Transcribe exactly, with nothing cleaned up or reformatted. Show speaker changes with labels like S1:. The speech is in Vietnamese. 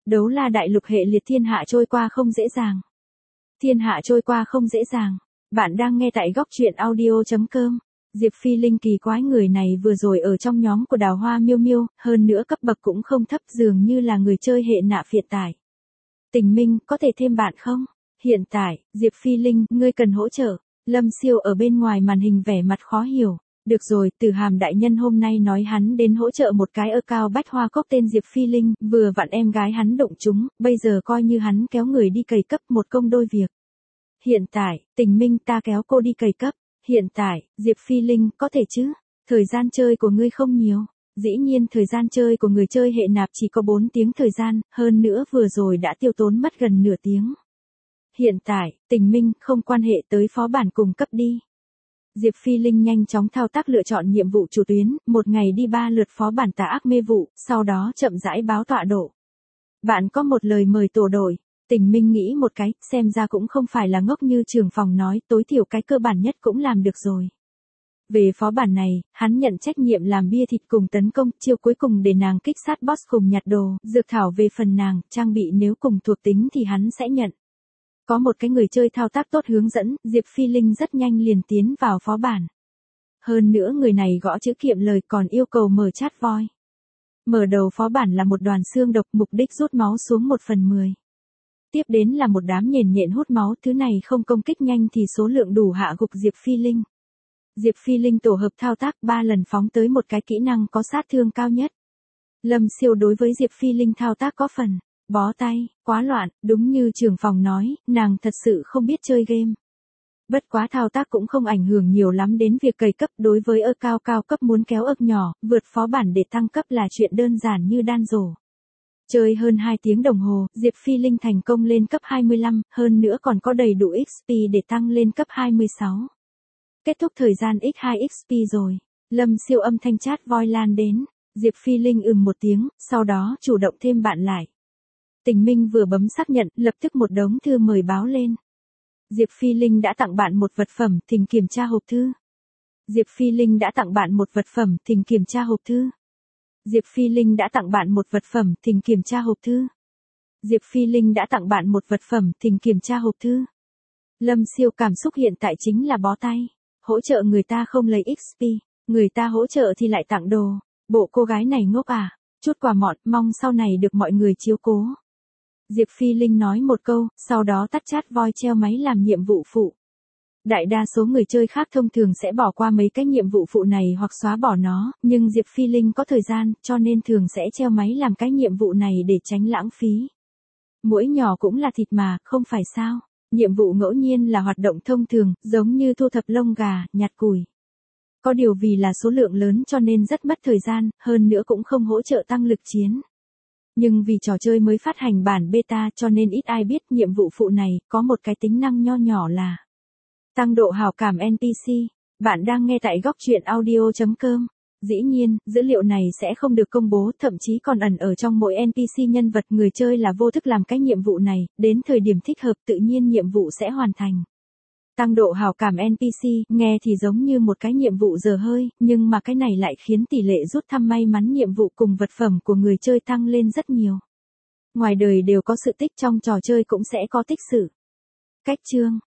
S1: Đấu la đại lục hệ liệt thiên hạ trôi qua không dễ dàng. Thiên hạ trôi qua không dễ dàng. Bạn đang nghe tại góc truyện audio chấm com. Diệp Phi Linh kỳ quái người này vừa rồi ở trong nhóm của Đào Hoa Miêu Miêu, hơn nữa cấp bậc cũng không thấp, dường như là người chơi hệ nạ phiện tải. Tình Minh, có thể thêm bạn không? Hiện tại, Diệp Phi Linh, ngươi cần hỗ trợ. Lâm Siêu ở bên ngoài màn hình vẻ mặt khó hiểu. Được rồi, Tử Hàm đại nhân hôm nay nói hắn đến hỗ trợ một cái ơ cao bách hoa cốc tên Diệp Phi Linh, vừa vặn em gái hắn đụng chúng, bây giờ coi như hắn kéo người đi cày cấp, một công đôi việc. Hiện tại, Tình Minh, ta kéo cô đi cày cấp. Hiện tại, Diệp Phi Linh, có thể chứ? Thời gian chơi của ngươi không nhiều. Dĩ nhiên thời gian chơi của người chơi hệ nạp chỉ có bốn tiếng thời gian, hơn nữa vừa rồi đã tiêu tốn mất gần nửa tiếng. Hiện tại, Tình Minh, không quan hệ tới phó bản cùng cấp đi. Diệp Phi Linh nhanh chóng thao tác lựa chọn nhiệm vụ chủ tuyến, một ngày đi ba lượt phó bản tà ác mê vụ, sau đó chậm rãi báo tọa độ. Bạn có một lời mời tổ đội. Tình Minh nghĩ một cái, xem ra cũng không phải là ngốc như trưởng phòng nói, tối thiểu cái cơ bản nhất cũng làm được rồi. Về phó bản này, hắn nhận trách nhiệm làm bia thịt cùng tấn công, chiêu cuối cùng để nàng kích sát boss cùng nhặt đồ, dược thảo về phần nàng, trang bị nếu cùng thuộc tính thì hắn sẽ nhận. Có một cái người chơi thao tác tốt hướng dẫn, Diệp Phi Linh rất nhanh liền tiến vào phó bản. Hơn nữa người này gõ chữ kiệm lời còn yêu cầu mở chat voi. Mở đầu phó bản là một đoàn xương độc, mục đích rút máu xuống một phần mười. Tiếp đến là một đám nhện nhện hút máu, thứ này không công kích nhanh thì số lượng đủ hạ gục Diệp Phi Linh. Diệp Phi Linh tổ hợp thao tác ba lần phóng tới một cái kỹ năng có sát thương cao nhất. Lâm Siêu đối với Diệp Phi Linh thao tác có phần bó tay, quá loạn, đúng như trưởng phòng nói, nàng thật sự không biết chơi game. Bất quá thao tác cũng không ảnh hưởng nhiều lắm đến việc cày cấp, đối với ơ cao cao cấp muốn kéo ơ nhỏ, vượt phó bản để tăng cấp là chuyện đơn giản như đan rổ. Chơi hơn hai tiếng đồng hồ, Diệp Phi Linh thành công lên cấp hai mươi lăm, hơn nữa còn có đầy đủ ích pê để tăng lên cấp hai mươi sáu. Kết thúc thời gian nhân hai ích pê rồi. Lâm Siêu âm thanh chat voi lan đến. Diệp Phi Linh ừm một tiếng, sau đó chủ động thêm bạn lại. Tình Minh vừa bấm xác nhận, lập tức một đống thư mời báo lên. Diệp Phi Linh đã tặng bạn một vật phẩm, thỉnh kiểm tra hộp thư. Diệp Phi Linh đã tặng bạn một vật phẩm, thỉnh kiểm tra hộp thư. Diệp Phi Linh đã tặng bạn một vật phẩm, thỉnh kiểm tra hộp thư. Diệp Phi Linh đã tặng bạn một vật phẩm, thỉnh kiểm tra hộp thư. Lâm Siêu cảm xúc hiện tại chính là bó tay. Hỗ trợ người ta không lấy ích pê, người ta hỗ trợ thì lại tặng đồ. Bộ cô gái này ngốc à, chút quà mọn, mong sau này được mọi người chiếu cố. Diệp Phi Linh nói một câu, sau đó tắt chat voi treo máy làm nhiệm vụ phụ. Đại đa số người chơi khác thông thường sẽ bỏ qua mấy cái nhiệm vụ phụ này hoặc xóa bỏ nó, nhưng Diệp Phi Linh có thời gian, cho nên thường sẽ treo máy làm cái nhiệm vụ này để tránh lãng phí. Muỗi nhỏ cũng là thịt mà, không phải sao? Nhiệm vụ ngẫu nhiên là hoạt động thông thường, giống như thu thập lông gà, nhặt củi. Có điều vì là số lượng lớn cho nên rất mất thời gian, hơn nữa cũng không hỗ trợ tăng lực chiến. Nhưng vì trò chơi mới phát hành bản beta cho nên ít ai biết nhiệm vụ phụ này có một cái tính năng nho nhỏ là tăng độ hào cảm en pê xê. Bạn đang nghe tại góc truyện audio chấm com. Dĩ nhiên, dữ liệu này sẽ không được công bố, thậm chí còn ẩn ở trong mỗi en pê xê nhân vật người chơi là vô thức làm cái nhiệm vụ này, đến thời điểm thích hợp tự nhiên nhiệm vụ sẽ hoàn thành. Tăng độ hào cảm en pê xê, nghe thì giống như một cái nhiệm vụ dở hơi, nhưng mà cái này lại khiến tỷ lệ rút thăm may mắn nhiệm vụ cùng vật phẩm của người chơi tăng lên rất nhiều. Ngoài đời đều có sự tích, trong trò chơi cũng sẽ có tích sự. Cách chương,